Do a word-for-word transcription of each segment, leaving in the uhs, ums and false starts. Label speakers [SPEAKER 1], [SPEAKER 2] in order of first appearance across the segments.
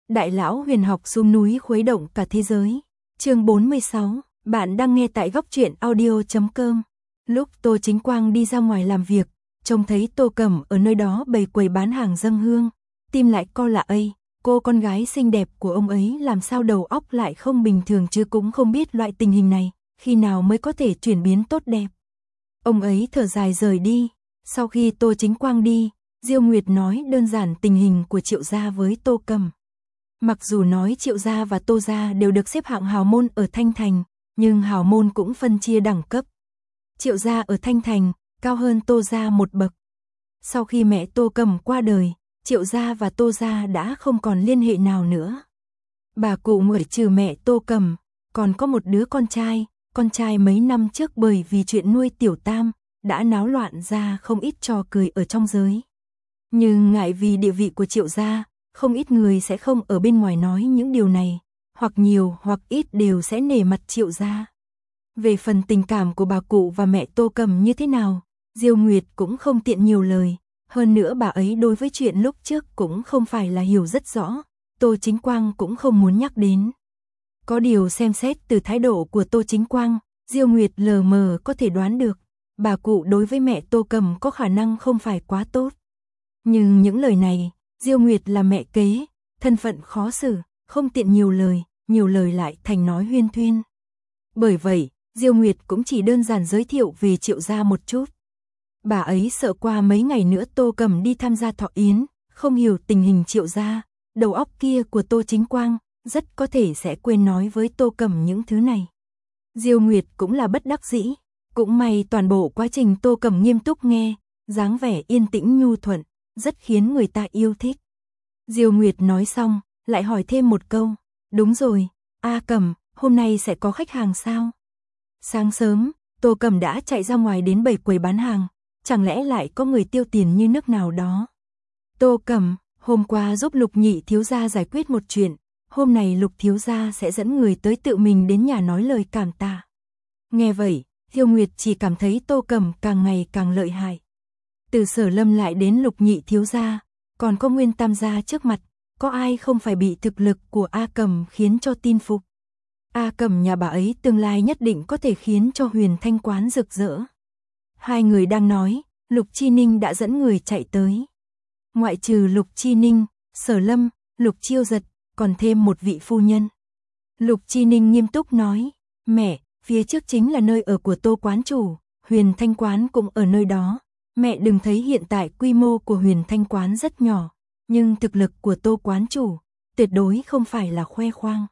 [SPEAKER 1] Đại lão huyền học xuống núi khuấy động cả thế giới. Chương bốn mươi sáu, bạn đang nghe tại góc truyện audio chấm com. Lúc Tô Chính Quang đi ra ngoài làm việc, trông thấy Tô Cẩm ở nơi đó bày quầy bán hàng dâng hương, tim lại co lạ ây, cô con gái xinh đẹp của ông ấy làm sao đầu óc lại không bình thường chứ, cũng không biết loại tình hình này khi nào mới có thể chuyển biến tốt đẹp. Ông ấy thở dài rời đi. Sau khi Tô Chính Quang đi, Diêu Nguyệt nói đơn giản tình hình của Triệu gia với Tô Cẩm. Mặc dù nói Triệu gia và Tô gia đều được xếp hạng hào môn ở Thanh Thành, nhưng hào môn cũng phân chia đẳng cấp. Triệu gia ở Thanh Thành cao hơn Tô gia một bậc. Sau khi mẹ Tô Cẩm qua đời, Triệu gia và Tô gia đã không còn liên hệ nào nữa. Bà cụ ngoại trừ mẹ Tô Cẩm, còn có một đứa con trai, con trai mấy năm trước bởi vì chuyện nuôi tiểu tam, đã náo loạn ra không ít trò cười ở trong giới. Nhưng ngại vì địa vị của Triệu gia, không ít người sẽ không ở bên ngoài nói những điều này, hoặc nhiều hoặc ít đều sẽ nể mặt Triệu gia. Về phần tình cảm của bà cụ và mẹ Tô Cẩm như thế nào, Diêu Nguyệt cũng không tiện nhiều lời, hơn nữa bà ấy đối với chuyện lúc trước cũng không phải là hiểu rất rõ, Tô Chính Quang cũng không muốn nhắc đến. Có điều xem xét từ thái độ của Tô Chính Quang, Diêu Nguyệt lờ mờ có thể đoán được, bà cụ đối với mẹ Tô Cẩm có khả năng không phải quá tốt. Nhưng những lời này, Diêu Nguyệt là mẹ kế, thân phận khó xử, không tiện nhiều lời, nhiều lời lại thành nói huyên thuyên. Bởi vậy, Diêu Nguyệt cũng chỉ đơn giản giới thiệu về Triệu gia một chút. Bà ấy sợ qua mấy ngày nữa Tô Cẩm đi tham gia thọ yến, không hiểu tình hình Triệu gia, đầu óc kia của Tô Chính Quang rất có thể sẽ quên nói với Tô Cẩm những thứ này. Diêu Nguyệt cũng là bất đắc dĩ, cũng may toàn bộ quá trình Tô Cẩm nghiêm túc nghe, dáng vẻ yên tĩnh nhu thuận, rất khiến người ta yêu thích. Diêu Nguyệt nói xong, lại hỏi thêm một câu, đúng rồi, A Cẩm, hôm nay sẽ có khách hàng sao? Sáng sớm, Tô Cẩm đã chạy ra ngoài đến bày quầy bán hàng, chẳng lẽ lại có người tiêu tiền như nước nào đó? Tô Cẩm, hôm qua giúp Lục nhị thiếu gia giải quyết một chuyện, hôm nay Lục thiếu gia sẽ dẫn người tới tự mình đến nhà nói lời cảm tạ. Nghe vậy, Diêu Nguyệt chỉ cảm thấy Tô Cẩm càng ngày càng lợi hại. Từ Sở Lâm lại đến Lục nhị thiếu gia, còn có Nguyên Tam gia trước mặt, có ai không phải bị thực lực của A Cẩm khiến cho tin phục. A Cẩm nhà bà ấy tương lai nhất định có thể khiến cho Huyền Thanh quán rực rỡ. Hai người đang nói, Lục Chi Ninh đã dẫn người chạy tới. Ngoại trừ Lục Chi Ninh, Sở Lâm, Lục Chiêu Giật, còn thêm một vị phu nhân. Lục Chi Ninh nghiêm túc nói, mẹ, phía trước chính là nơi ở của Tô quán chủ, Huyền Thanh quán cũng ở nơi đó. Mẹ đừng thấy hiện tại quy mô của Huyền Thanh quán rất nhỏ, nhưng thực lực của Tô quán chủ tuyệt đối không phải là khoe khoang.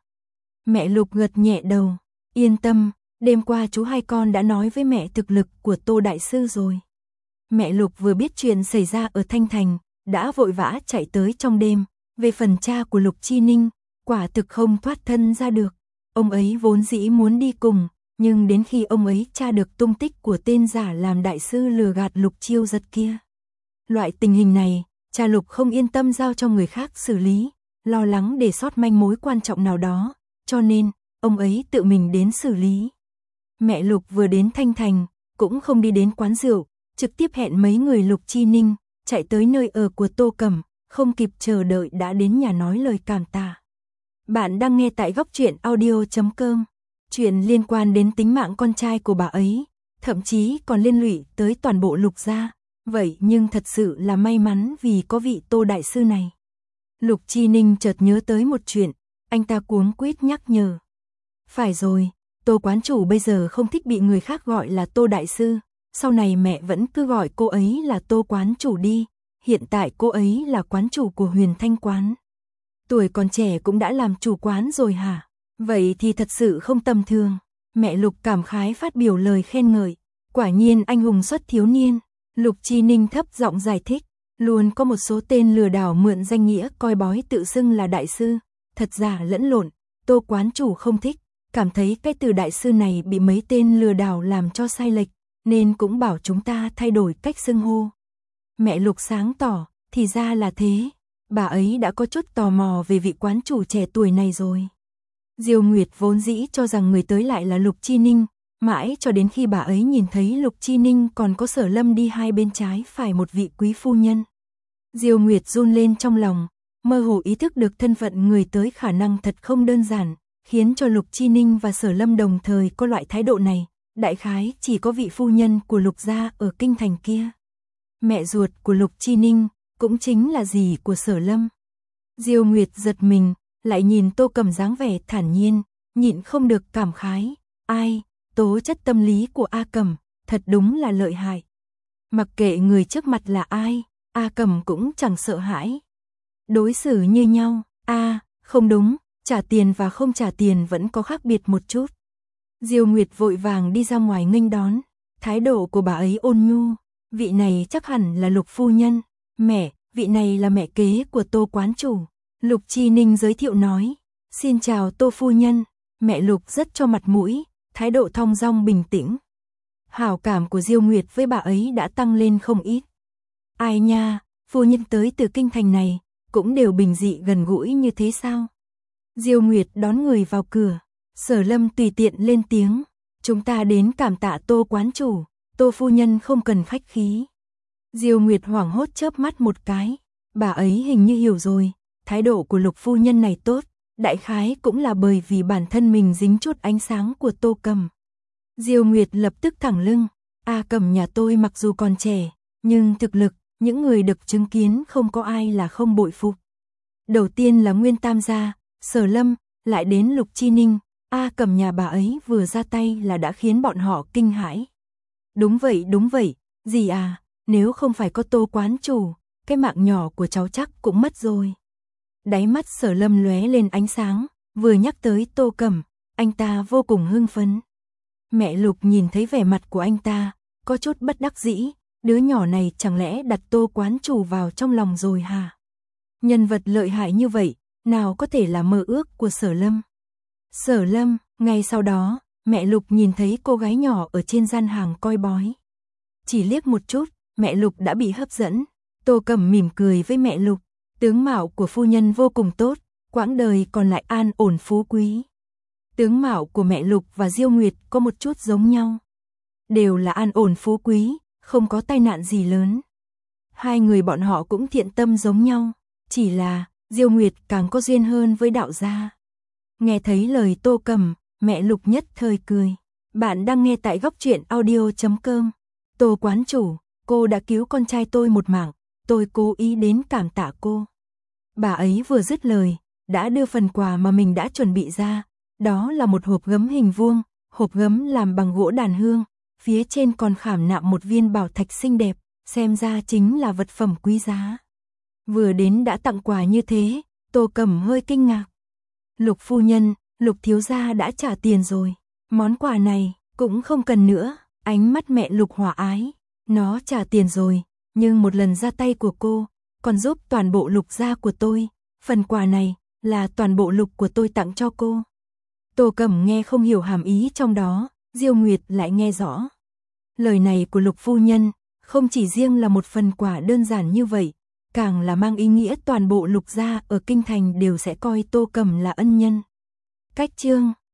[SPEAKER 1] Mẹ Lục gật nhẹ đầu, yên tâm, đêm qua chú hai con đã nói với mẹ thực lực của Tô đại sư rồi. Mẹ Lục vừa biết chuyện xảy ra ở Thanh Thành, đã vội vã chạy tới trong đêm. Về phần cha của Lục Chi Ninh, quả thực không thoát thân ra được. Ông ấy vốn dĩ muốn đi cùng, nhưng đến khi ông ấy tra được tung tích của tên giả làm đại sư lừa gạt Lục Chiêu Giật kia. Loại tình hình này, cha Lục không yên tâm giao cho người khác xử lý, lo lắng để sót manh mối quan trọng nào đó, cho nên, ông ấy tự mình đến xử lý. Mẹ Lục vừa đến Thanh Thành, cũng không đi đến quán rượu, trực tiếp hẹn mấy người Lục Chi Ninh, chạy tới nơi ở của Tô Cẩm, không kịp chờ đợi đã đến nhà nói lời cảm tạ. Bạn đang nghe tại góc truyện audio chấm com. Chuyện liên quan đến tính mạng con trai của bà ấy, thậm chí còn liên lụy tới toàn bộ Lục gia. Vậy nhưng thật sự là may mắn vì có vị Tô đại sư này. Lục Chi Ninh chợt nhớ tới một chuyện, anh ta cuống quýt nhắc nhở. Phải rồi, Tô quán chủ bây giờ không thích bị người khác gọi là Tô đại sư, sau này mẹ vẫn cứ gọi cô ấy là Tô quán chủ đi. Hiện tại cô ấy là quán chủ của Huyền Thanh quán. Tuổi còn trẻ cũng đã làm chủ quán rồi hả? Vậy thì thật sự không tầm thường. Mẹ Lục cảm khái phát biểu lời khen ngợi. Quả nhiên anh hùng xuất thiếu niên. Lục Chi Ninh thấp giọng giải thích. Luôn có một số tên lừa đảo mượn danh nghĩa coi bói tự xưng là đại sư. Thật giả lẫn lộn. Tô quán chủ không thích. Cảm thấy cái từ đại sư này bị mấy tên lừa đảo làm cho sai lệch. Nên cũng bảo chúng ta thay đổi cách xưng hô. Mẹ Lục sáng tỏ, thì ra là thế. Bà ấy đã có chút tò mò về vị quán chủ trẻ tuổi này rồi. Diêu Nguyệt vốn dĩ cho rằng người tới lại là Lục Chi Ninh, mãi cho đến khi bà ấy nhìn thấy Lục Chi Ninh còn có Sở Lâm đi hai bên trái phải một vị quý phu nhân. Diêu Nguyệt run lên trong lòng, mơ hồ ý thức được thân phận người tới khả năng thật không đơn giản, khiến cho Lục Chi Ninh và Sở Lâm đồng thời có loại thái độ này, đại khái chỉ có vị phu nhân của Lục gia ở kinh thành kia. Mẹ ruột của Lục Chi Ninh, cũng chính là dì của Sở Lâm. Diêu Nguyệt giật mình, lại nhìn Tô Cẩm dáng vẻ thản nhiên, nhịn không được cảm khái, ai, tố chất tâm lý của A Cẩm, thật đúng là lợi hại. Mặc kệ người trước mặt là ai, A Cẩm cũng chẳng sợ hãi. Đối xử như nhau, a, à, không đúng, trả tiền và không trả tiền vẫn có khác biệt một chút. Diêu Nguyệt vội vàng đi ra ngoài nghênh đón, thái độ của bà ấy ôn nhu, vị này chắc hẳn là Lục phu nhân, mẹ, vị này là mẹ kế của Tô quán chủ. Lục Chi Ninh giới thiệu nói, xin chào Tô phu nhân, mẹ Lục rất cho mặt mũi, thái độ thong dong bình tĩnh. Hảo cảm của Diêu Nguyệt với bà ấy đã tăng lên không ít. Ai nha, phu nhân tới từ kinh thành này, cũng đều bình dị gần gũi như thế sao? Diêu Nguyệt đón người vào cửa, Sở Lâm tùy tiện lên tiếng, chúng ta đến cảm tạ Tô quán chủ, Tô phu nhân không cần khách khí. Diêu Nguyệt hoảng hốt chớp mắt một cái, bà ấy hình như hiểu rồi, thái độ của Lục phu nhân này tốt, đại khái cũng là bởi vì bản thân mình dính chút ánh sáng của Tô Cẩm. Diêu Nguyệt lập tức thẳng lưng, A Cẩm nhà tôi mặc dù còn trẻ, nhưng thực lực, những người được chứng kiến không có ai là không bội phục. Đầu tiên là Nguyên Tam gia, Sở Lâm, lại đến Lục Chi Ninh, A Cẩm nhà bà ấy vừa ra tay là đã khiến bọn họ kinh hãi. Đúng vậy, đúng vậy, dì à, nếu không phải có Tô quán chủ, cái mạng nhỏ của cháu chắc cũng mất rồi. Đáy mắt Sở Lâm lóe lên ánh sáng, vừa nhắc tới Tô Cẩm, anh ta vô cùng hưng phấn. Mẹ Lục nhìn thấy vẻ mặt của anh ta, có chút bất đắc dĩ, đứa nhỏ này chẳng lẽ đặt Tô quán chủ vào trong lòng rồi hả? Nhân vật lợi hại như vậy, nào có thể là mơ ước của Sở Lâm. Sở Lâm, ngay sau đó, mẹ Lục nhìn thấy cô gái nhỏ ở trên gian hàng coi bói. Chỉ liếc một chút, mẹ Lục đã bị hấp dẫn. Tô Cẩm mỉm cười với mẹ Lục, tướng mạo của phu nhân vô cùng tốt, quãng đời còn lại an ổn phú quý. Tướng mạo của mẹ Lục và Diêu Nguyệt có một chút giống nhau. Đều là an ổn phú quý, không có tai nạn gì lớn. Hai người bọn họ cũng thiện tâm giống nhau, chỉ là Diêu Nguyệt càng có duyên hơn với đạo gia. Nghe thấy lời Tô Cẩm, mẹ Lục nhất thời cười. Bạn đang nghe tại góc truyện audio chấm com. Tô quán chủ, cô đã cứu con trai tôi một mạng, tôi cố ý đến cảm tạ cô. Bà ấy vừa dứt lời, đã đưa phần quà mà mình đã chuẩn bị ra. Đó là một hộp gấm hình vuông, hộp gấm làm bằng gỗ đàn hương, phía trên còn khảm nạm một viên bảo thạch xinh đẹp, xem ra chính là vật phẩm quý giá. Vừa đến đã tặng quà như thế, Tô Cẩm hơi kinh ngạc. Lục phu nhân, Lục thiếu gia đã trả tiền rồi, món quà này cũng không cần nữa. Ánh mắt mẹ Lục hòa ái, nó trả tiền rồi, nhưng một lần ra tay của cô, còn giúp toàn bộ Lục gia của tôi, phần quà này là toàn bộ Lục của tôi tặng cho cô. Tô Cẩm nghe không hiểu hàm ý trong đó, Diêu Nguyệt lại nghe rõ. Lời này của Lục phu nhân, không chỉ riêng là một phần quà đơn giản như vậy, càng là mang ý nghĩa toàn bộ Lục gia ở kinh thành đều sẽ coi Tô Cẩm là ân nhân. Cách chương